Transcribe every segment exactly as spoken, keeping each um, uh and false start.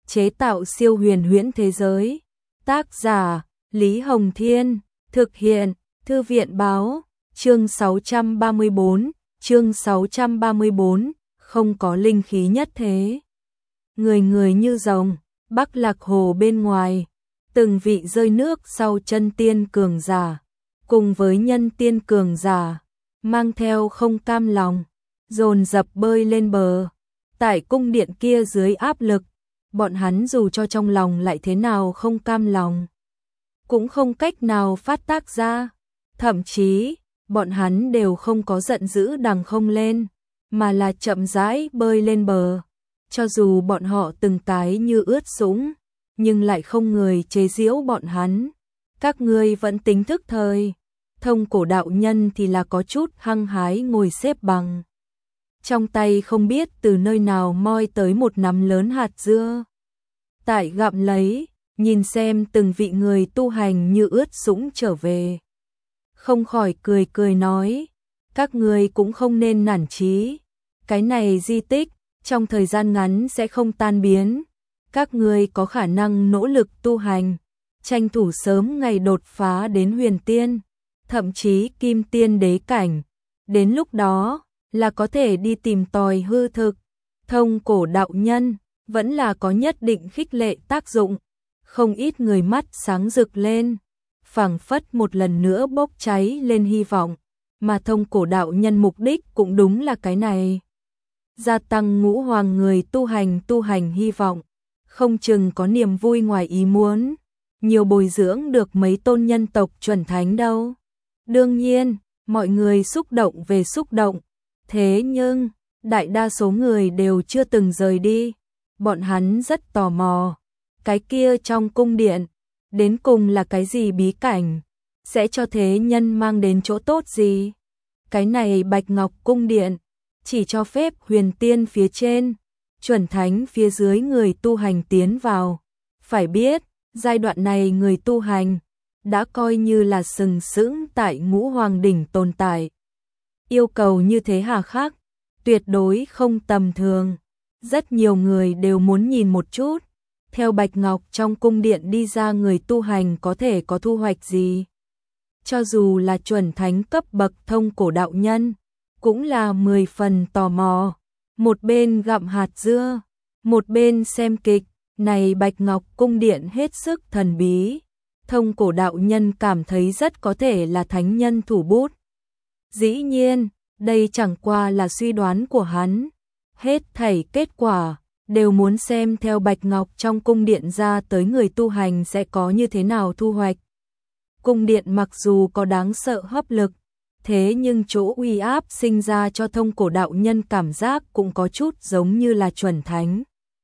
chế tạo siêu huyền huyễn thế giới. Tác giả Lý Hồng Thiên, thực hiện Thư viện Báo, chương sáu trăm ba mươi bốn, chương sáu trăm ba mươi bốn, không có linh khí nhất thế. Người người như rồng, Bắc Lạc Hồ bên ngoài, từng vị rơi nước sau chân tiên cường giả, cùng với nhân tiên cường giả, mang theo không cam lòng, dồn dập bơi lên bờ. Tại cung điện kia dưới áp lực, bọn hắn dù cho trong lòng lại thế nào không cam lòng, cũng không cách nào phát tác ra, thậm chí, bọn hắn đều không có giận dữ đằng không lên, mà là chậm rãi bơi lên bờ. Cho dù bọn họ từng cái như ướt sũng, nhưng lại không người chế giễu bọn hắn. Các ngươi vẫn tính thức thời. Thông cổ đạo nhân thì là có chút hăng hái ngồi xếp bằng. Trong tay không biết từ nơi nào moi tới một nắm lớn hạt dưa. Tại gặm lấy, nhìn xem từng vị người tu hành như ướt sũng trở về. Không khỏi cười cười nói, các ngươi cũng không nên nản chí. Cái này di tích, trong thời gian ngắn sẽ không tan biến. Các ngươi có khả năng nỗ lực tu hành, tranh thủ sớm ngày đột phá đến huyền tiên, thậm chí kim tiên đế cảnh. Đến lúc đó, là có thể đi tìm tòi hư thực. Thông cổ đạo nhân, vẫn là có nhất định khích lệ tác dụng. Không ít người mắt sáng rực lên, phảng phất một lần nữa bốc cháy lên hy vọng. Mà thông cổ đạo nhân mục đích cũng đúng là cái này. Gia tăng ngũ hoàng người tu hành tu hành hy vọng, không chừng có niềm vui ngoài ý muốn, nhiều bồi dưỡng được mấy tôn nhân tộc chuẩn thánh đâu. Đương nhiên, mọi người xúc động về xúc động, thế nhưng, đại đa số người đều chưa từng rời đi, bọn hắn rất tò mò, cái kia trong cung điện, đến cùng là cái gì bí cảnh, sẽ cho thế nhân mang đến chỗ tốt gì. Cái này Bạch Ngọc cung điện, chỉ cho phép huyền tiên phía trên, chuẩn thánh phía dưới người tu hành tiến vào. Phải biết, giai đoạn này người tu hành đã coi như là sừng sững tại ngũ hoàng đỉnh tồn tại. Yêu cầu như thế hà khắc, tuyệt đối không tầm thường. Rất nhiều người đều muốn nhìn một chút, theo Bạch Ngọc trong cung điện đi ra người tu hành có thể có thu hoạch gì. Cho dù là chuẩn thánh cấp bậc thông cổ đạo nhân, cũng là mười phần tò mò. Một bên gặm hạt dưa, một bên xem kịch, này Bạch Ngọc cung điện hết sức thần bí. Thông cổ đạo nhân cảm thấy rất có thể là thánh nhân thủ bút. Dĩ nhiên, đây chẳng qua là suy đoán của hắn. Hết thảy kết quả, đều muốn xem theo Bạch Ngọc trong cung điện ra tới người tu hành sẽ có như thế nào thu hoạch. Cung điện mặc dù có đáng sợ hấp lực, thế nhưng chỗ uy áp sinh ra cho thông cổ đạo nhân cảm giác cũng có chút giống như là chuẩn thánh.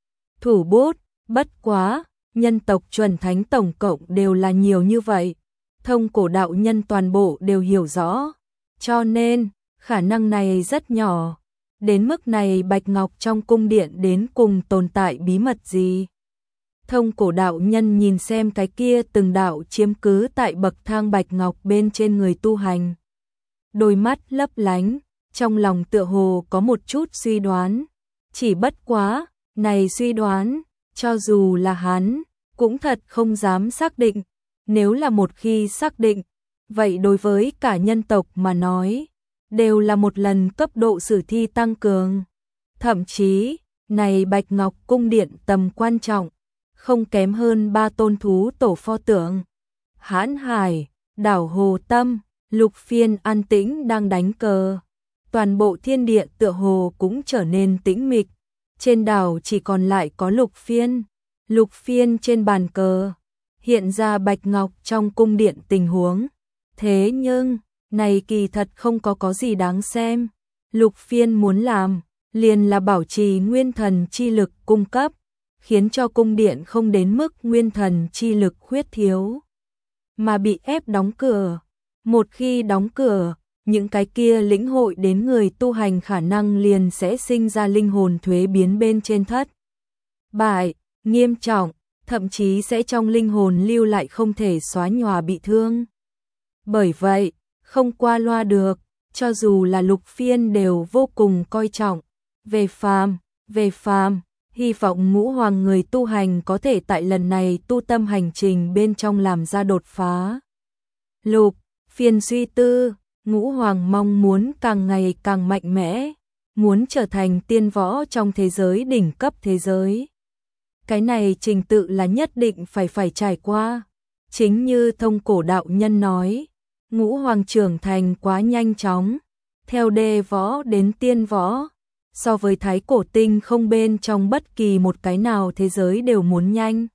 Thủ bút, bất quá, nhân tộc chuẩn thánh tổng cộng đều là nhiều như vậy. Thông cổ đạo nhân toàn bộ đều hiểu rõ. Cho nên, khả năng này rất nhỏ. Đến mức này Bạch Ngọc trong cung điện đến cùng tồn tại bí mật gì? Thông cổ đạo nhân nhìn xem cái kia từng đạo chiếm cứ tại bậc thang Bạch Ngọc bên trên người tu hành. Đôi mắt lấp lánh, trong lòng tựa hồ có một chút suy đoán. Chỉ bất quá, này suy đoán, cho dù là hắn, cũng thật không dám xác định. Nếu là một khi xác định, vậy đối với cả nhân tộc mà nói, đều là một lần cấp độ sử thi tăng cường. Thậm chí, này Bạch Ngọc cung điện tầm quan trọng, không kém hơn ba tôn thú tổ pho tượng. Hãn Hải, đảo Hồ Tâm, Lục Phiên an tĩnh đang đánh cờ. Toàn bộ thiên địa tựa hồ cũng trở nên tĩnh mịch. Trên đảo chỉ còn lại có Lục Phiên. Lục Phiên trên bàn cờ, hiện ra Bạch Ngọc trong cung điện tình huống. Thế nhưng, này kỳ thật không có có gì đáng xem. Lục Phiên muốn làm, liền là bảo trì nguyên thần chi lực cung cấp, khiến cho cung điện không đến mức nguyên thần chi lực khuyết thiếu, mà bị ép đóng cửa. Một khi đóng cửa, những cái kia lĩnh hội đến người tu hành khả năng liền sẽ sinh ra linh hồn thuế biến bên trên thất bại, nghiêm trọng, thậm chí sẽ trong linh hồn lưu lại không thể xóa nhòa bị thương. Bởi vậy, không qua loa được, cho dù là Lục Phiên đều vô cùng coi trọng. Về phàm, về phàm, Hy vọng ngũ hoàng người tu hành có thể tại lần này tu tâm hành trình bên trong làm ra đột phá. Lục Phiên suy tư, ngũ hoàng mong muốn càng ngày càng mạnh mẽ, muốn trở thành tiên võ trong thế giới đỉnh cấp thế giới. Cái này trình tự là nhất định phải phải trải qua. Chính như Thông Cổ đạo nhân nói, ngũ hoàng trưởng thành quá nhanh chóng, theo đê võ đến tiên võ, so với thái cổ tinh không bên trong bất kỳ một cái nào thế giới đều muốn nhanh.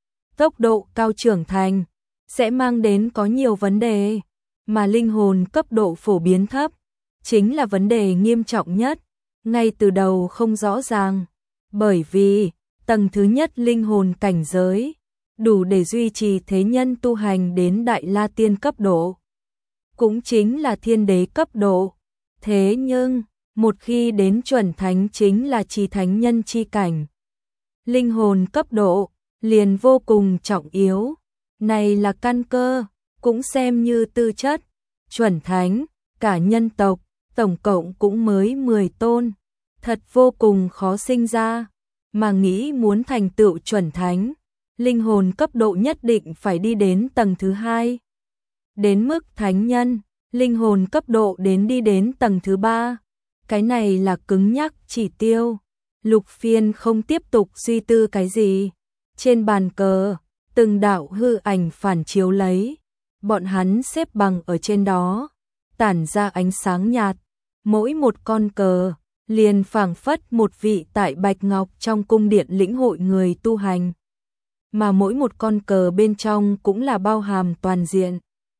Tốc độ cao trưởng thành sẽ mang đến có nhiều vấn đề, mà linh hồn cấp độ phổ biến thấp chính là vấn đề nghiêm trọng nhất, ngay từ đầu không rõ ràng, bởi vì tầng thứ nhất linh hồn cảnh giới đủ để duy trì thế nhân tu hành đến đại la tiên cấp độ, cũng chính là thiên đế cấp độ. Thế nhưng, một khi đến chuẩn thánh chính là chi thánh nhân chi cảnh, linh hồn cấp độ liền vô cùng trọng yếu. Này là căn cơ, cũng xem như tư chất. Chuẩn thánh, cả nhân tộc, tổng cộng cũng mới mười tôn, thật vô cùng khó sinh ra, mà nghĩ muốn thành tựu chuẩn thánh, linh hồn cấp độ nhất định phải đi đến tầng thứ hai. Đến mức thánh nhân, linh hồn cấp độ đến đi đến tầng thứ ba. Cái này là cứng nhắc chỉ tiêu. Lục Phiên không tiếp tục suy tư cái gì. Trên bàn cờ, từng đạo hư ảnh phản chiếu lấy. Bọn hắn xếp bằng ở trên đó, tản ra ánh sáng nhạt. Mỗi một con cờ, liền phảng phất một vị tại Bạch Ngọc trong cung điện lĩnh hội người tu hành. Mà mỗi một con cờ bên trong cũng là bao hàm toàn diện,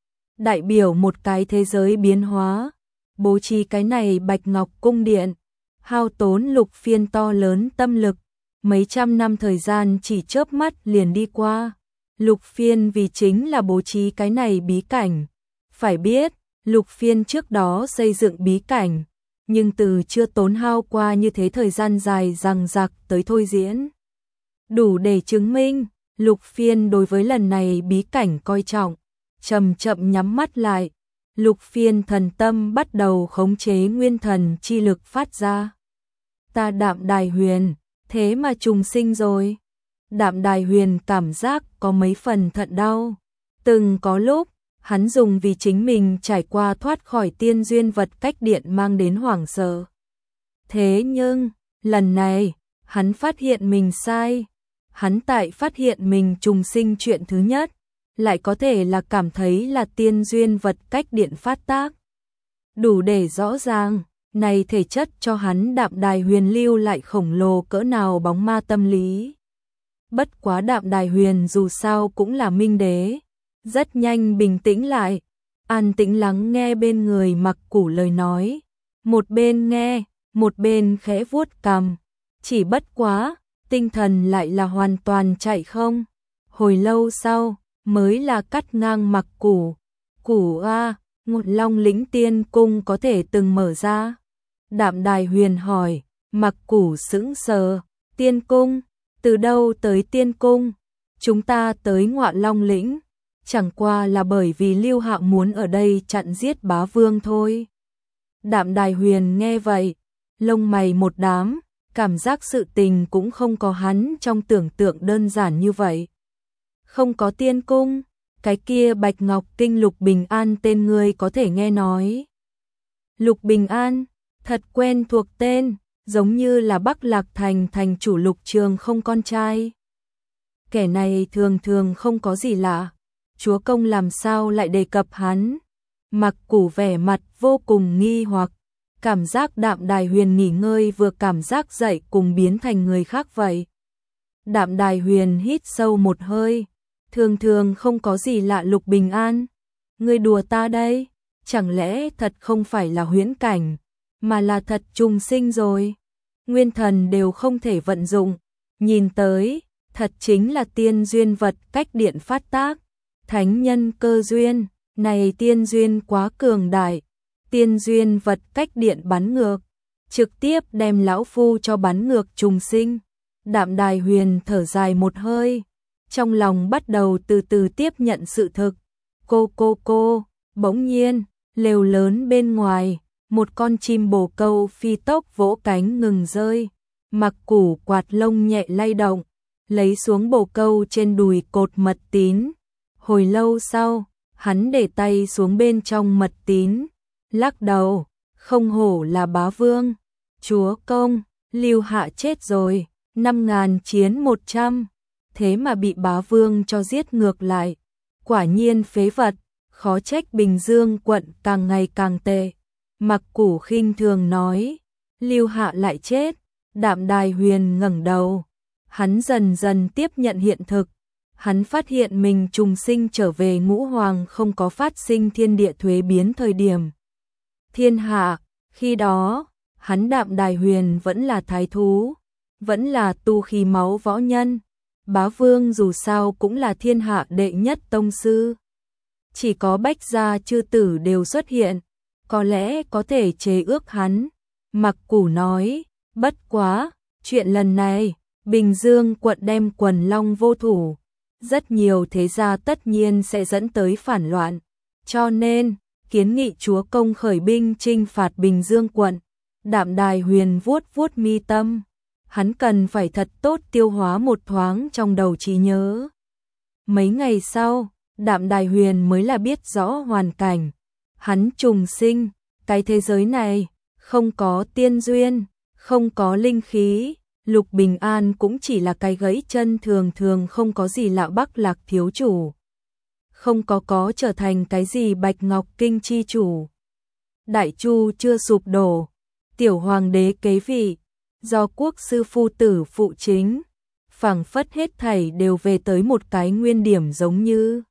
đại biểu một cái thế giới biến hóa. Bố trí cái này Bạch Ngọc cung điện, hao tốn Lục Phiên to lớn tâm lực, mấy trăm năm thời gian chỉ chớp mắt liền đi qua. Lục Phiên vì chính là bố trí cái này bí cảnh. Phải biết, Lục Phiên trước đó xây dựng bí cảnh, nhưng từ chưa tốn hao qua như thế thời gian dài dằng dặc tới thôi diễn. Đủ để chứng minh, Lục Phiên đối với lần này bí cảnh coi trọng. Chậm chậm nhắm mắt lại, Lục Phiên thần tâm bắt đầu khống chế nguyên thần chi lực phát ra. Ta Đạm Đài Huyền, thế mà trùng sinh rồi. Đạm Đài Huyền cảm giác có mấy phần thận đau. Từng có lúc, hắn dùng vì chính mình trải qua thoát khỏi tiên duyên vật cách điện mang đến hoảng sợ. Thế nhưng, lần này, hắn phát hiện mình sai. Hắn tại phát hiện mình trùng sinh chuyện thứ nhất, lại có thể là cảm thấy là tiên duyên vật cách điện phát tác. Đủ để rõ ràng, này thể chất cho hắn Đạm Đài Huyền lưu lại khổng lồ cỡ nào bóng ma tâm lý. Bất quá Đạm Đài Huyền dù sao cũng là minh đế, rất nhanh bình tĩnh lại, an tĩnh lắng nghe bên người Mặc Củ lời nói, một bên nghe, một bên khẽ vuốt cằm, chỉ bất quá, tinh thần lại là hoàn toàn chạy không. Hồi lâu sau, mới là cắt ngang Mặc Củ. Củ a, Ngột Long Lĩnh Tiên Cung có thể từng mở ra. Đạm Đài Huyền hỏi, Mặc Củ sững sờ, Tiên Cung, từ đâu tới Tiên Cung? Chúng ta tới Ngọa Long Lĩnh, chẳng qua là bởi vì Lưu Hạo muốn ở đây chặn giết bá vương thôi. Đạm Đài Huyền nghe vậy, lông mày một đám, cảm giác sự tình cũng không có hắn trong tưởng tượng đơn giản như vậy. Không có Tiên Cung, cái kia Bạch Ngọc Kinh Lục Bình An tên người có thể nghe nói. Lục Bình An, thật quen thuộc tên, giống như là Bắc Lạc Thành thành chủ Lục Trường không con trai. Kẻ này thường thường không có gì lạ, chúa công làm sao lại đề cập hắn? Mặc Củ vẻ mặt vô cùng nghi hoặc, cảm giác Đạm Đài Huyền nghỉ ngơi vừa cảm giác dậy cùng biến thành người khác vậy. Đạm Đài Huyền hít sâu một hơi, thường thường không có gì lạ Lục Bình An. Ngươi đùa ta đây, chẳng lẽ thật không phải là huyễn cảnh, mà là thật trùng sinh rồi. Nguyên thần đều không thể vận dụng, nhìn tới, thật chính là tiên duyên vật cách điện phát tác. Thánh nhân cơ duyên, này tiên duyên quá cường đại, tiên duyên vật cách điện bắn ngược, trực tiếp đem lão phu cho bắn ngược trùng sinh. Đạm Đài Huyền thở dài một hơi, trong lòng bắt đầu từ từ tiếp nhận sự thực. Cô cô cô, bỗng nhiên, lều lớn bên ngoài, một con chim bồ câu phi tốc vỗ cánh ngừng rơi, Mặc Củ quạt lông nhẹ lay động, lấy xuống bồ câu trên đùi cột mật tín. Hồi lâu sau, hắn để tay xuống bên trong mật tín, lắc đầu, không hổ là bá vương. Chúa công, Lưu Hạ chết rồi, năm ngàn chiến một trăm, thế mà bị bá vương cho giết ngược lại. Quả nhiên phế vật, khó trách Bình Dương quận càng ngày càng tệ. Mặc Củ khinh thường nói, Lưu Hạ lại chết. Đạm Đài Huyền ngẩng đầu, hắn dần dần tiếp nhận hiện thực. Hắn phát hiện mình trùng sinh trở về ngũ hoàng không có phát sinh thiên địa thuế biến thời điểm thiên hạ, khi đó, hắn Đạm Đài Huyền vẫn là thái thú, vẫn là tu khí máu võ nhân. Bá vương dù sao cũng là thiên hạ đệ nhất tông sư. Chỉ có Bách gia chư tử đều xuất hiện, có lẽ có thể chế ước hắn. Mặc Củ nói, bất quá, chuyện lần này, Bình Dương quận đem quần long vô thủ, rất nhiều thế gia tất nhiên sẽ dẫn tới phản loạn, cho nên, kiến nghị chúa công khởi binh chinh phạt Bình Dương quận. Đạm Đài Huyền vuốt vuốt mi tâm, hắn cần phải thật tốt tiêu hóa một thoáng trong đầu trí nhớ. Mấy ngày sau, Đạm Đài Huyền mới là biết rõ hoàn cảnh, hắn trùng sinh, cái thế giới này, không có tiên duyên, không có linh khí, Lục Bình An cũng chỉ là cái gãy chân thường thường không có gì lạ Bắc Lạc thiếu chủ. Không có có trở thành cái gì Bạch Ngọc Kinh chi chủ. Đại Chu chưa sụp đổ, tiểu hoàng đế kế vị, do quốc sư phu tử phụ chính, phảng phất hết thảy đều về tới một cái nguyên điểm giống như.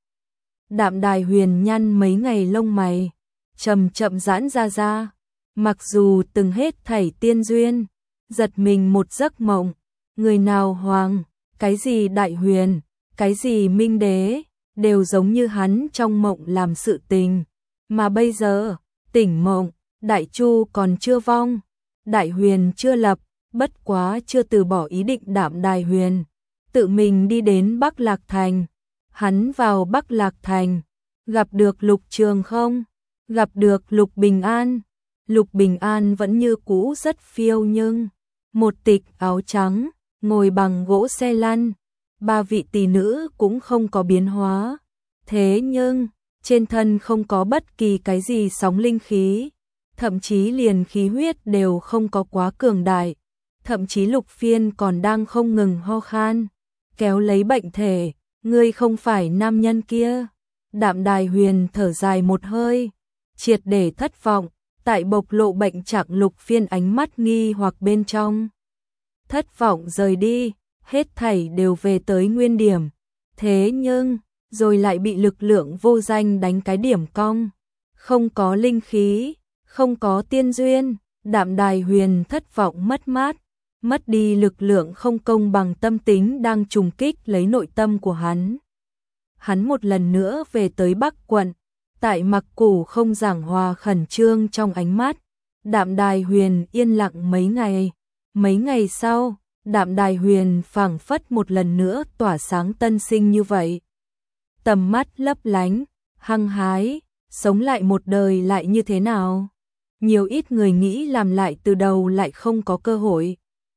Đạm Đài Huyền nhăn mấy ngày lông mày, chậm chậm giãn ra ra, mặc dù từng hết thảy tiên duyên, giật mình một giấc mộng, người nào hoàng, cái gì đại huyền, cái gì minh đế, đều giống như hắn trong mộng làm sự tình, mà bây giờ, tỉnh mộng, Đại Chu còn chưa vong, Đại Huyền chưa lập, bất quá chưa từ bỏ ý định. Đạm Đài Huyền tự mình đi đến Bắc Lạc Thành, hắn vào Bắc Lạc Thành, gặp được Lục Trường không, gặp được Lục Bình An. Lục Bình An vẫn như cũ rất phiêu nhưng một tịch áo trắng, ngồi bằng gỗ xe lăn, ba vị tỷ nữ cũng không có biến hóa, thế nhưng trên thân không có bất kỳ cái gì sóng linh khí, thậm chí liền khí huyết đều không có quá cường đại, thậm chí Lục Phiên còn đang không ngừng ho khan, kéo lấy bệnh thể, ngươi không phải nam nhân kia. Đạm Đài Huyền thở dài một hơi, triệt để thất vọng, tại bộc lộ bệnh trạng Lục Phiên ánh mắt nghi hoặc bên trong. Thất vọng rời đi, hết thảy đều về tới nguyên điểm, thế nhưng, rồi lại bị lực lượng vô danh đánh cái điểm cong, không có linh khí, không có tiên duyên. Đạm Đài Huyền thất vọng mất mát, mất đi lực lượng không công bằng tâm tính đang trùng kích lấy nội tâm của hắn. Hắn một lần nữa về tới Bắc quận, tại Mặc Củ không giảng hòa khẩn trương trong ánh mắt, Đạm Đài Huyền yên lặng mấy ngày. Mấy ngày sau, Đạm Đài Huyền phảng phất một lần nữa tỏa sáng tân sinh như vậy. Tầm mắt lấp lánh, hăng hái, sống lại một đời lại như thế nào? Nhiều ít người nghĩ làm lại từ đầu lại không có cơ hội.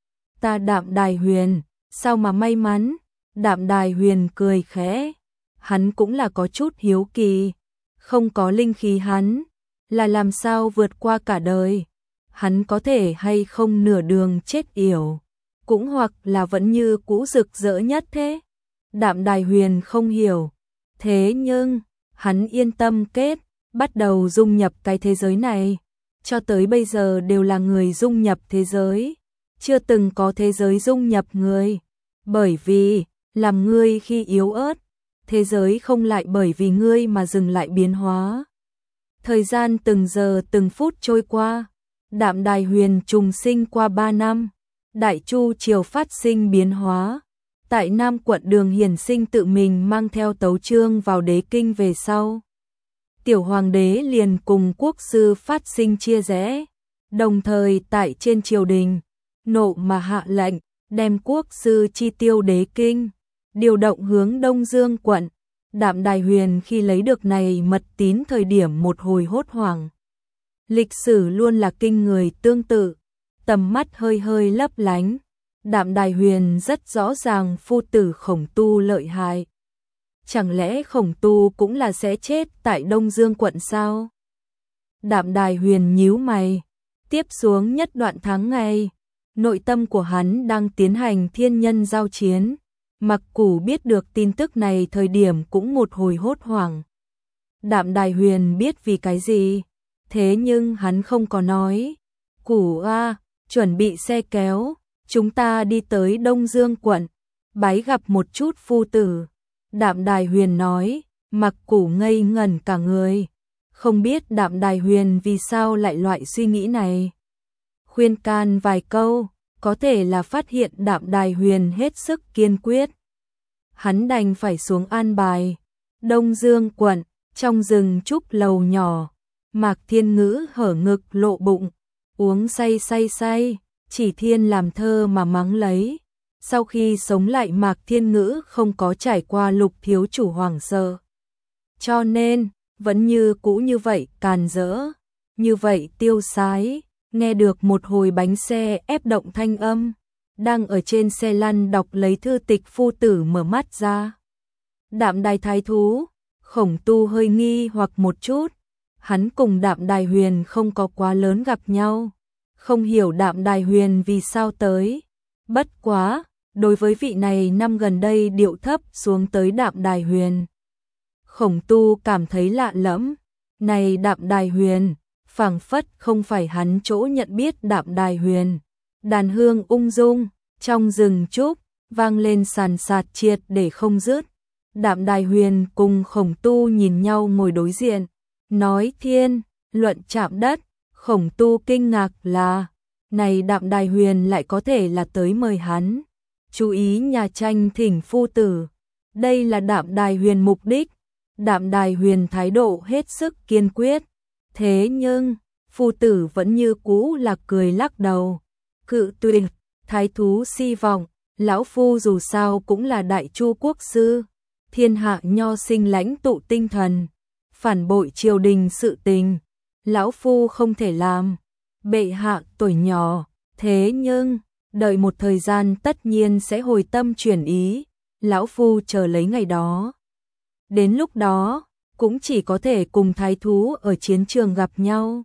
Ta Đạm Đài Huyền, sao mà may mắn? Đạm Đài Huyền cười khẽ, hắn cũng là có chút hiếu kỳ, không có linh khí hắn, là làm sao vượt qua cả đời? Hắn có thể hay không nửa đường chết yểu, cũng hoặc là vẫn như cũ rực rỡ nhất thế? Đạm Đài Huyền không hiểu, thế nhưng, hắn yên tâm kết, bắt đầu dung nhập cái thế giới này, cho tới bây giờ đều là người dung nhập thế giới, chưa từng có thế giới dung nhập người, bởi vì, làm ngươi khi yếu ớt, thế giới không lại bởi vì ngươi mà dừng lại biến hóa. Thời gian từng giờ từng phút trôi qua, Đạm Đài Huyền trùng sinh qua ba năm, Đại Chu triều phát sinh biến hóa. Tại Nam quận Đường Hiển Sinh tự mình mang theo tấu chương vào đế kinh về sau. Tiểu hoàng đế liền cùng quốc sư phát sinh chia rẽ, đồng thời tại trên triều đình, nộ mà hạ lệnh, đem quốc sư chi tiêu đế kinh, điều động hướng Đông Dương quận. Đạm Đài Huyền khi lấy được này mật tín thời điểm một hồi hốt hoảng. Lịch sử luôn là kinh người tương tự, tầm mắt hơi hơi lấp lánh, Đạm Đài Huyền rất rõ ràng phu tử Khổng Tu lợi hại. Chẳng lẽ Khổng Tu cũng là sẽ chết tại Đông Dương quận sao? Đạm Đài Huyền nhíu mày, tiếp xuống nhất đoạn tháng ngày, nội tâm của hắn đang tiến hành thiên nhân giao chiến. Mặc Củ biết được tin tức này thời điểm cũng một hồi hốt hoảng. Đạm Đài Huyền biết vì cái gì, thế nhưng hắn không có nói. Củ a, chuẩn bị xe kéo, chúng ta đi tới Đông Dương quận, bái gặp một chút phu tử. Đạm Đài Huyền nói, Mặc Củ ngây ngẩn cả người, không biết Đạm Đài Huyền vì sao lại loại suy nghĩ này. Khuyên can vài câu, có thể là phát hiện Đạm Đài Huyền hết sức kiên quyết. Hắn đành phải xuống an bài. Đông Dương quận, trong rừng trúc lầu nhỏ, Mạc Thiên Ngữ hở ngực lộ bụng, uống say say say, chỉ thiên làm thơ mà mắng lấy. Sau khi sống lại Mạc Thiên Ngữ không có trải qua Lục thiếu chủ hoảng sợ. Cho nên, vẫn như cũ như vậy càn rỡ, như vậy tiêu sái, nghe được một hồi bánh xe ép động thanh âm. Đang ở trên xe lăn đọc lấy thư tịch phu tử mở mắt ra. Đạm Đài thái thú, Khổng Tu hơi nghi hoặc một chút. Hắn cùng Đạm Đài Huyền không có quá lớn gặp nhau, không hiểu Đạm Đài Huyền vì sao tới. Bất quá, đối với vị này năm gần đây điệu thấp xuống tới Đạm Đài Huyền, Khổng Tu cảm thấy lạ lẫm. Này Đạm Đài Huyền, phảng phất không phải hắn chỗ nhận biết Đạm Đài Huyền. Đàn hương ung dung, trong rừng trúc, vang lên sàn sạt triệt để không dứt. Đạm Đài Huyền cùng Khổng Tu nhìn nhau ngồi đối diện, nói thiên, luận chạm đất. Khổng Tu kinh ngạc là, này Đạm Đài Huyền lại có thể là tới mời hắn. Chú ý nhà tranh thỉnh phu tử, đây là Đạm Đài Huyền mục đích. Đạm Đài Huyền thái độ hết sức kiên quyết, thế nhưng, phu tử vẫn như cũ là cười lắc đầu. Cự tuyệt, thái thú si vọng, lão phu dù sao cũng là đại chu quốc sư, thiên hạ nho sinh lãnh tụ tinh thần, phản bội triều đình sự tình, lão phu không thể làm. Bệ hạ tuổi nhỏ, thế nhưng, đợi một thời gian tất nhiên sẽ hồi tâm chuyển ý, lão phu chờ lấy ngày đó. Đến lúc đó, cũng chỉ có thể cùng thái thú ở chiến trường gặp nhau.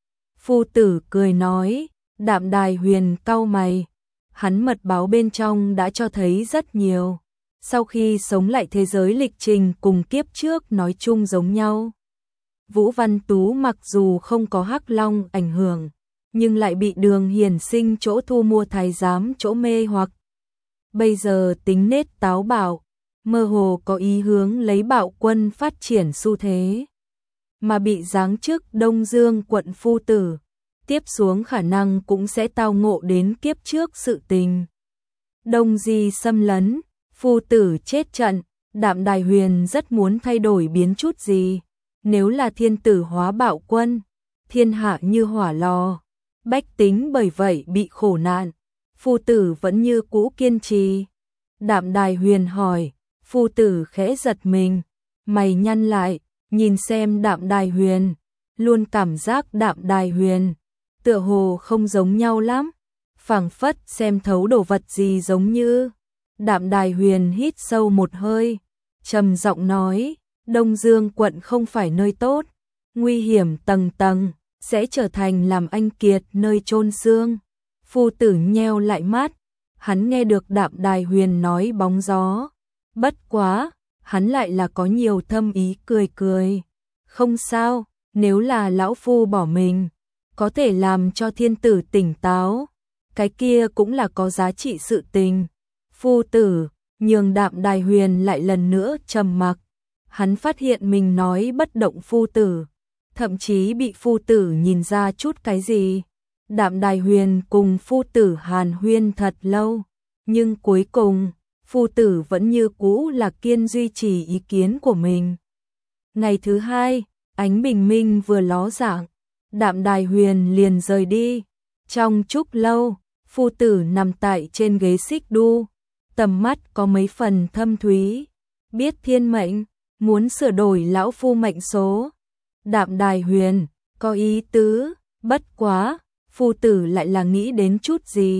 Phu tử cười nói. Đạm Đài Huyền cau mày, hắn mật báo bên trong đã cho thấy rất nhiều. Sau khi sống lại thế giới lịch trình cùng kiếp trước nói chung giống nhau. Vũ Văn Tú mặc dù không có Hắc Long ảnh hưởng, nhưng lại bị Đường Hiển Sinh chỗ thu mua thái giám chỗ mê hoặc. Bây giờ tính nết táo bạo, mơ hồ có ý hướng lấy bạo quân phát triển xu thế. Mà bị giáng chức Đông Dương quận phu tử, tiếp xuống khả năng cũng sẽ tao ngộ đến kiếp trước sự tình. Đông Di xâm lấn, phu tử chết trận, Đạm Đài Huyền rất muốn thay đổi biến chút gì. Nếu là thiên tử hóa bạo quân, thiên hạ như hỏa lò, bách tính bởi vậy bị khổ nạn, phu tử vẫn như cũ kiên trì. Đạm Đài Huyền hỏi, phu tử khẽ giật mình, mày nhăn lại, nhìn xem Đạm Đài Huyền, luôn cảm giác Đạm Đài Huyền tựa hồ không giống nhau lắm, phảng phất xem thấu đồ vật gì giống như. Đạm Đài Huyền hít sâu một hơi, trầm giọng nói, Đông Dương quận không phải nơi tốt, nguy hiểm tầng tầng, sẽ trở thành làm anh kiệt nơi chôn xương. Phu tử nheo lại mắt, hắn nghe được Đạm Đài Huyền nói bóng gió, bất quá, hắn lại là có nhiều thâm ý cười cười. Không sao, nếu là lão phu bỏ mình, có thể làm cho thiên tử tỉnh táo, cái kia cũng là có giá trị sự tình. Phu tử, nhường Đạm Đài Huyền lại lần nữa trầm mặc. Hắn phát hiện mình nói bất động phu tử, thậm chí bị phu tử nhìn ra chút cái gì. Đạm Đài Huyền cùng phu tử hàn huyên thật lâu, nhưng cuối cùng, phu tử vẫn như cũ là kiên duy trì ý kiến của mình. Ngày thứ hai, ánh bình minh vừa ló dạng, Đạm Đài Huyền liền rời đi. Trong chúc lâu, phu tử nằm tại trên ghế xích đu, tầm mắt có mấy phần thâm thúy, biết thiên mệnh, muốn sửa đổi lão phu mệnh số. Đạm Đài Huyền, có ý tứ, bất quá, phu tử lại là nghĩ đến chút gì.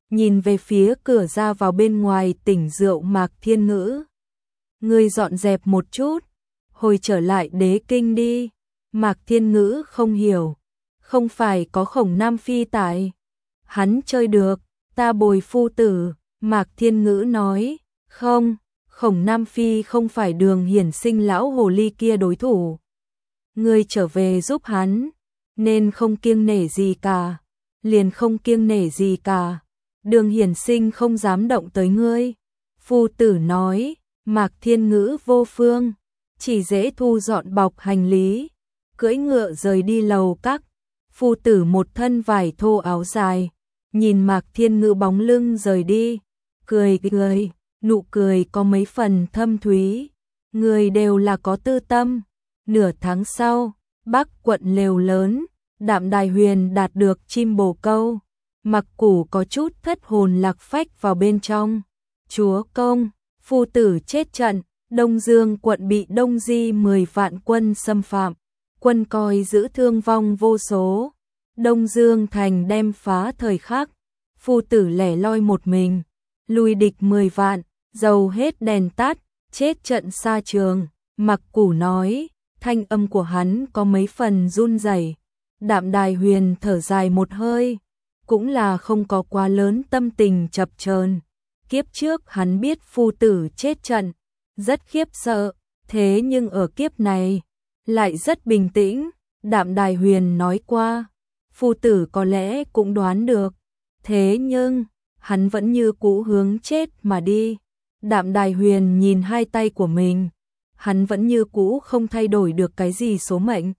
nhìn về phía cửa ra vào bên ngoài tỉnh rượu Mạc Thiên Ngữ. Ngươi dọn dẹp một chút, hồi trở lại đế kinh đi. Mạc Thiên Ngữ không hiểu, không phải có Khổng Nam Phi tại, hắn chơi được, ta bồi phu tử. Mạc Thiên Ngữ nói, không, Khổng Nam Phi không phải Đường Hiển Sinh lão hồ ly kia đối thủ. Ngươi trở về giúp hắn, nên không kiêng nể gì cả, liền không kiêng nể gì cả. Đường Hiển Sinh không dám động tới ngươi. Phu tử nói, Mạc Thiên Ngữ vô phương, chỉ dễ thu dọn bọc hành lý, cưỡi ngựa rời đi lầu các. Phu tử một thân vải thô áo dài, nhìn Mạc Thiên Ngữ bóng lưng rời đi, cười cười, nụ cười có mấy phần thâm thúy. Người đều là có tư tâm. Nửa tháng sau, Bắc quận lều lớn, Đạm Đài Huyền đạt được chim bồ câu. Mặc Củ có chút thất hồn lạc phách vào bên trong. Chúa công, phu tử chết trận, Đông Dương quận bị Đông Di mười vạn quân xâm phạm, quân coi giữ thương vong vô số. Đông Dương thành đem phá thời khắc, phu tử lẻ loi một mình, lùi địch mười vạn, dầu hết đèn tắt, chết trận xa trường. Mặc Củ nói, thanh âm của hắn có mấy phần run rẩy. Đạm Đài Huyền thở dài một hơi, cũng là không có quá lớn tâm tình chập chờn. Kiếp trước hắn biết phu tử chết trận, rất khiếp sợ, thế nhưng ở kiếp này lại rất bình tĩnh. Đạm Đài Huyền nói qua, phu tử có lẽ cũng đoán được, thế nhưng hắn vẫn như cũ hướng chết mà đi. Đạm Đài Huyền nhìn hai tay của mình, hắn vẫn như cũ không thay đổi được cái gì số mệnh.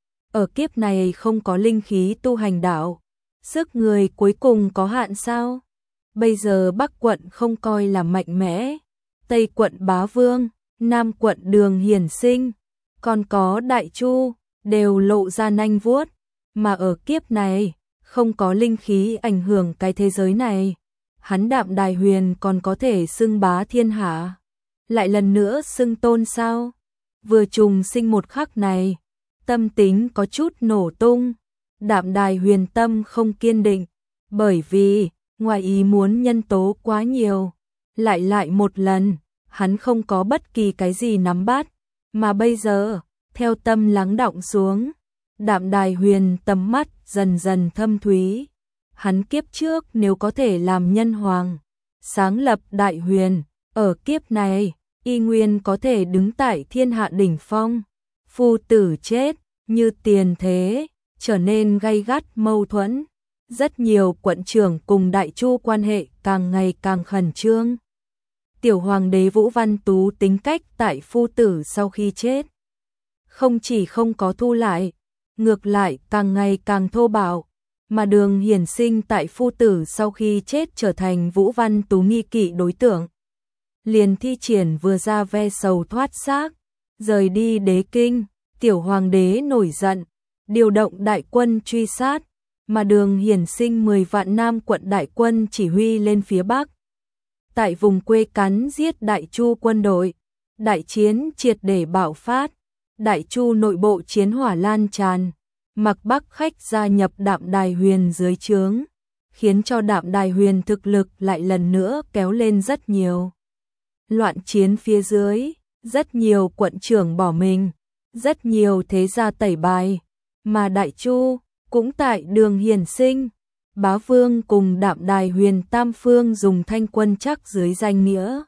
Ở kiếp này không có linh khí tu hành đạo, sức người cuối cùng có hạn sao? Bây giờ Bắc quận không coi là mạnh mẽ, Tây quận Bá Vương, Nam quận Đường Hiển Sinh, còn có Đại Chu, đều lộ ra nanh vuốt, mà ở kiếp này, không có linh khí ảnh hưởng cái thế giới này. Hắn Đạm Đài Huyền còn có thể xưng bá thiên hạ, lại lần nữa xưng tôn sao? Vừa trùng sinh một khắc này, tâm tính có chút nổ tung. Đạm Đài Huyền tâm không kiên định, bởi vì ngoài ý muốn nhân tố quá nhiều. Lại lại một lần, hắn không có bất kỳ cái gì nắm bắt, mà bây giờ, theo tâm lắng đọng xuống, Đạm Đài Huyền tầm mắt dần dần thâm thúy. Hắn kiếp trước nếu có thể làm nhân hoàng, sáng lập Đại Huyền, ở kiếp này, y nguyên có thể đứng tại thiên hạ đỉnh phong. Phu tử chết, như tiền thế, trở nên gay gắt mâu thuẫn. Rất nhiều quận trưởng cùng Đại Chu quan hệ càng ngày càng khẩn trương. Tiểu hoàng đế Vũ Văn Tú tính cách tại phu tử sau khi chết, không chỉ không có thu lại, ngược lại càng ngày càng thô bạo. Mà Đường Hiển Sinh tại phu tử sau khi chết trở thành Vũ Văn Tú nghi kỵ đối tượng. Liền thi triển vừa ra ve sầu thoát xác, rời đi đế kinh. Tiểu hoàng đế nổi giận, điều động đại quân truy sát, mà Đường Hiển Sinh mười vạn Nam quận đại quân chỉ huy lên phía Bắc. Tại vùng quê cắn giết Đại Chu quân đội, đại chiến triệt để bạo phát, Đại Chu nội bộ chiến hỏa lan tràn. Mặc Bắc khách gia nhập Đạm Đài Huyền dưới trướng, khiến cho Đạm Đài Huyền thực lực lại lần nữa kéo lên rất nhiều. Loạn chiến phía dưới, rất nhiều quận trưởng bỏ mình, rất nhiều thế gia tẩy bài, mà Đại Chu cũng tại Đường Hiển Sinh, Bá Vương cùng Đạm Đài Huyền tam phương dùng thanh quân chắc dưới danh nghĩa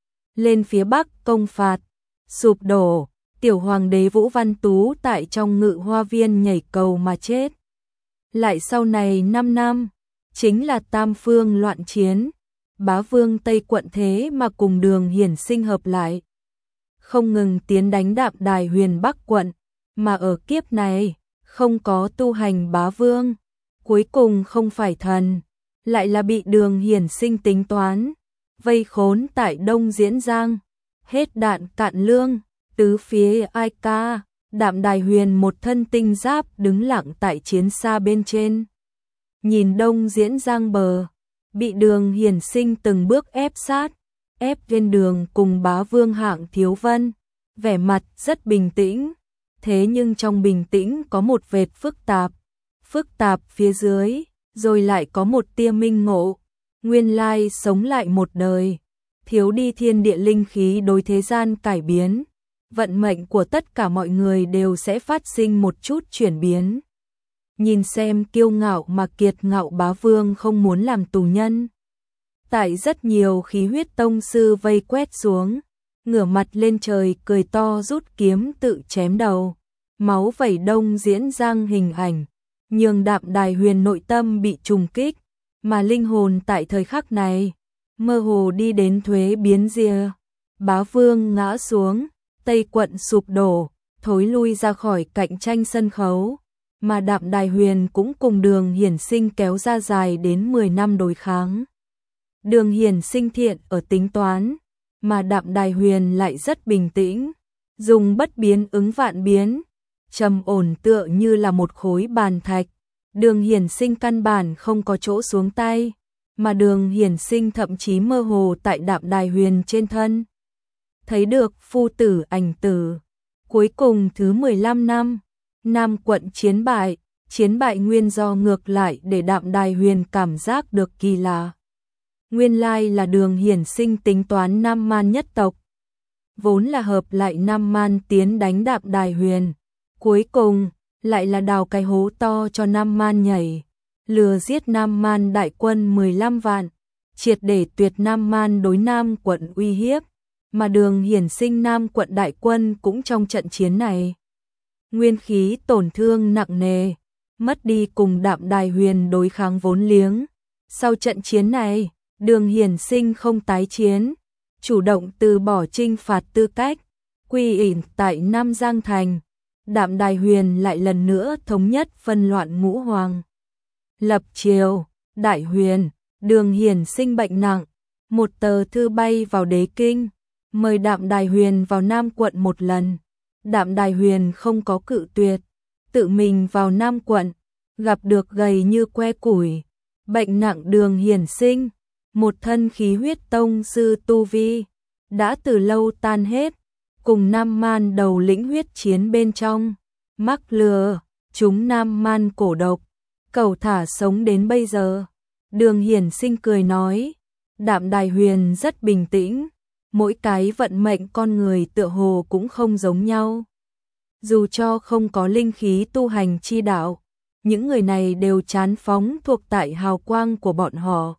lên phía Bắc công phạt, sụp đổ. Tiểu hoàng đế Vũ Văn Tú tại trong Ngự Hoa Viên nhảy cầu mà chết. Lại sau này năm năm, chính là tam phương loạn chiến, Bá Vương Tây quận thế mà cùng Đường Hiển Sinh hợp lại, không ngừng tiến đánh Đạm Đài Huyền Bắc quận, mà ở kiếp này, không có tu hành Bá Vương, cuối cùng không phải thần, lại là bị Đường Hiển Sinh tính toán, vây khốn tại Đông Diễn Giang, hết đạn cạn lương. Tứ phía ai ca, Đạm Đài Huyền một thân tinh giáp đứng lặng tại chiến xa bên trên. Nhìn Đông Diễn Giang bờ, bị Đường Hiển Sinh từng bước ép sát, ép lên đường cùng Bá Vương Hạng Thiếu Vân, vẻ mặt rất bình tĩnh, thế nhưng trong bình tĩnh có một vệt phức tạp, phức tạp phía dưới, rồi lại có một tia minh ngộ. Nguyên lai sống lại một đời, thiếu đi thiên địa linh khí đối thế gian cải biến, vận mệnh của tất cả mọi người đều sẽ phát sinh một chút chuyển biến. Nhìn xem kiêu ngạo mà kiệt ngạo bá vương không muốn làm tù nhân. Tại rất nhiều khí huyết tông sư vây quét xuống, ngửa mặt lên trời cười to rút kiếm tự chém đầu, máu vẩy đông diễn rang hình ảnh, nhường Đạm Đài Huyền nội tâm bị trùng kích, mà linh hồn tại thời khắc này, mơ hồ đi đến thuế biến rìa. Bá vương ngã xuống, Tây quận sụp đổ, thối lui ra khỏi cạnh tranh sân khấu, mà Đạm Đài Huyền cũng cùng Đường Hiển Sinh kéo ra dài đến mười năm đối kháng. Đường Hiển Sinh thiện ở tính toán, mà Đạm Đài Huyền lại rất bình tĩnh, dùng bất biến ứng vạn biến, trầm ổn tựa như là một khối bàn thạch. Đường Hiển Sinh căn bản không có chỗ xuống tay, mà Đường Hiển Sinh thậm chí mơ hồ tại Đạm Đài Huyền trên thân thấy được phu tử ảnh tử. Cuối cùng thứ mười lăm năm, Nam quận chiến bại, chiến bại nguyên do ngược lại để Đạm Đài Huyền cảm giác được kỳ lạ. Nguyên lai là Đường Hiển Sinh tính toán Nam Man nhất tộc, vốn là hợp lại Nam Man tiến đánh Đạm Đài Huyền, cuối cùng lại là đào cái hố to cho Nam Man nhảy, lừa giết Nam Man đại quân mười lăm vạn, triệt để tuyệt Nam Man đối Nam quận uy hiếp, mà Đường Hiển Sinh Nam quận đại quân cũng trong trận chiến này. Nguyên khí tổn thương nặng nề, mất đi cùng Đạm Đài Huyền đối kháng vốn liếng. Sau trận chiến này, Đường Hiển Sinh không tái chiến, chủ động từ bỏ trinh phạt tư cách, quy ẩn tại Nam Giang Thành. Đạm Đài Huyền lại lần nữa thống nhất phân loạn ngũ hoàng. Lập triều, Đại Huyền, Đường Hiển Sinh bệnh nặng, một tờ thư bay vào đế kinh, mời Đạm Đài Huyền vào Nam quận một lần. Đạm Đài Huyền không có cự tuyệt, tự mình vào Nam quận, gặp được gầy như que củi, bệnh nặng Đường Hiển Sinh, một thân khí huyết tông sư tu vi, đã từ lâu tan hết, cùng Nam Man đầu lĩnh huyết chiến bên trong, mắc lừa, chúng Nam Man cổ độc, cẩu thả sống đến bây giờ. Đường Hiển Sinh cười nói, Đạm Đài Huyền rất bình tĩnh, mỗi cái vận mệnh con người tựa hồ cũng không giống nhau. Dù cho không có linh khí tu hành chi đạo, những người này đều chán phóng thuộc tại hào quang của bọn họ.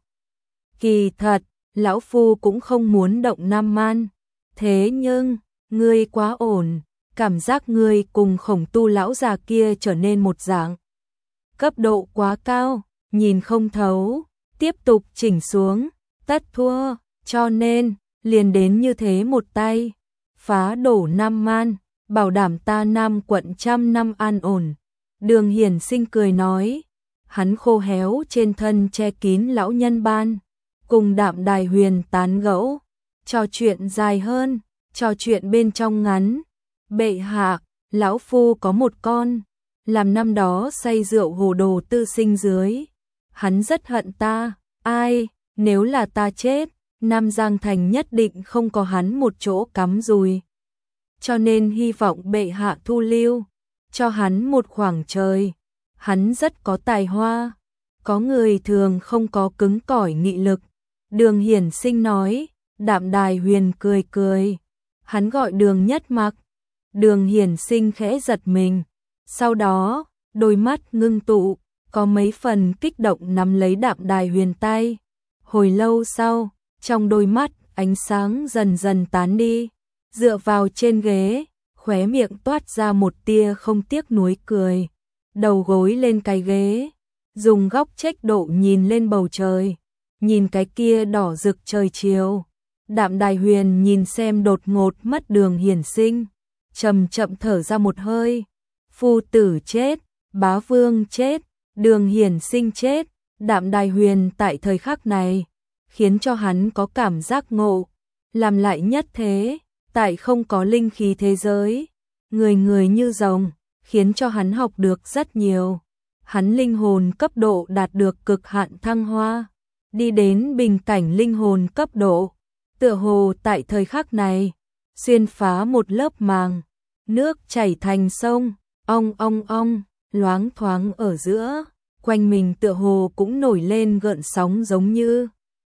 Kỳ thật, lão phu cũng không muốn động Nam Man, thế nhưng, ngươi quá ổn, cảm giác ngươi cùng Khổng Tu lão già kia trở nên một dạng. Cấp độ quá cao, nhìn không thấu, tiếp tục chỉnh xuống, tất thua, cho nên, liền đến như thế một tay, phá đổ Nam Man, bảo đảm ta Nam quận trăm năm an ổn. Đường Hiển Sinh cười nói, hắn khô héo trên thân che kín lão nhân ban, cùng Đạm Đài Huyền tán gẫu, trò chuyện dài hơn, trò chuyện bên trong ngắn. Bệ hạ, lão phu có một con, làm năm đó say rượu hồ đồ tư sinh dưới, hắn rất hận ta, ai, nếu là ta chết, Nam Giang Thành nhất định không có hắn một chỗ cắm rùi. Cho nên hy vọng bệ hạ thu lưu, cho hắn một khoảng trời. Hắn rất có tài hoa, có người thường không có cứng cỏi nghị lực. Đường Hiển Sinh nói, Đạm Đài Huyền cười cười. Hắn gọi Đường Nhất Mặc. Đường Hiển Sinh khẽ giật mình. Sau đó, đôi mắt ngưng tụ, có mấy phần kích động nắm lấy Đạm Đài Huyền tay. Hồi lâu sau, trong đôi mắt, ánh sáng dần dần tán đi. Dựa vào trên ghế, khóe miệng toát ra một tia không tiếc nuối cười. Đầu gối lên cái ghế, dùng góc chếch độ nhìn lên bầu trời, nhìn cái kia đỏ rực trời chiều. Đạm Đài Huyền nhìn xem đột ngột mất Đường Hiển Sinh, chậm chậm thở ra một hơi. Phu tử chết, bá vương chết, Đường Hiển Sinh chết. Đạm Đài Huyền tại thời khắc này khiến cho hắn có cảm giác ngộ, làm lại nhất thế, tại không có linh khí thế giới, người người như rồng, khiến cho hắn học được rất nhiều. Hắn linh hồn cấp độ đạt được cực hạn thăng hoa, đi đến bình cảnh linh hồn cấp độ, tựa hồ tại thời khắc này, xuyên phá một lớp màng, nước chảy thành sông, ong ong ong, loáng thoáng ở giữa, quanh mình tựa hồ cũng nổi lên gợn sóng giống như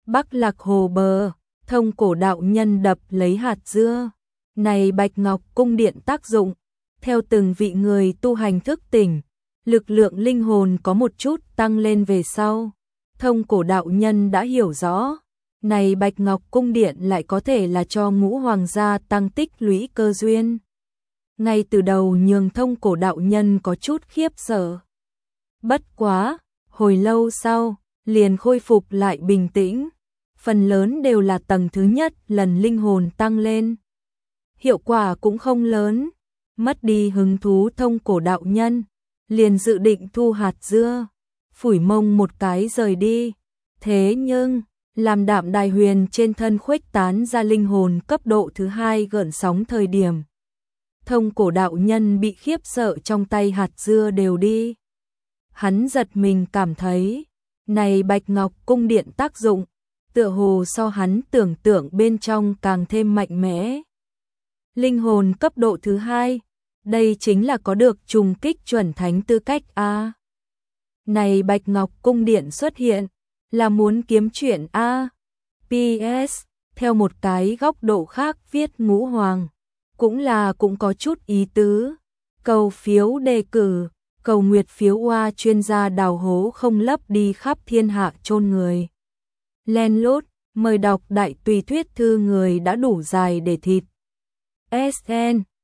Bắc Lạc Hồ bờ, Thông Cổ đạo nhân đập lấy hạt dưa. Này Bạch Ngọc cung điện tác dụng, theo từng vị người tu hành thức tỉnh, lực lượng linh hồn có một chút tăng lên về sau. Thông Cổ đạo nhân đã hiểu rõ, này Bạch Ngọc cung điện lại có thể là cho Ngũ Hoàng gia tăng tích lũy cơ duyên. Ngay từ đầu nhường Thông Cổ đạo nhân có chút khiếp sợ. Bất quá, hồi lâu sau, liền khôi phục lại bình tĩnh. Phần lớn đều là tầng thứ nhất lần linh hồn tăng lên. Hiệu quả cũng không lớn, mất đi hứng thú Thông Cổ đạo nhân, liền dự định thu hạt dưa, phủi mông một cái rời đi. Thế nhưng, làm Đạm Đài Huyền trên thân khuếch tán ra linh hồn cấp độ thứ hai gợn sóng thời điểm, Thông Cổ đạo nhân bị khiếp sợ trong tay hạt dưa đều đi. Hắn giật mình cảm thấy, này Bạch Ngọc cung điện tác dụng, tựa hồ so hắn tưởng tượng bên trong càng thêm mạnh mẽ. Linh hồn cấp độ thứ hai, đây chính là có được trùng kích chuẩn thánh tư cách a. Này Bạch Ngọc cung điện xuất hiện, là muốn kiếm chuyện a. pê ét, theo một cái góc độ khác viết Ngũ Hoàng, cũng là cũng có chút ý tứ. Cầu phiếu đề cử, cầu nguyệt phiếu oa chuyên gia đào hố không lấp đi khắp thiên hạ chôn người. Len lút, mời đọc đại tùy thuyết thư người đã đủ dài để thịt. ét en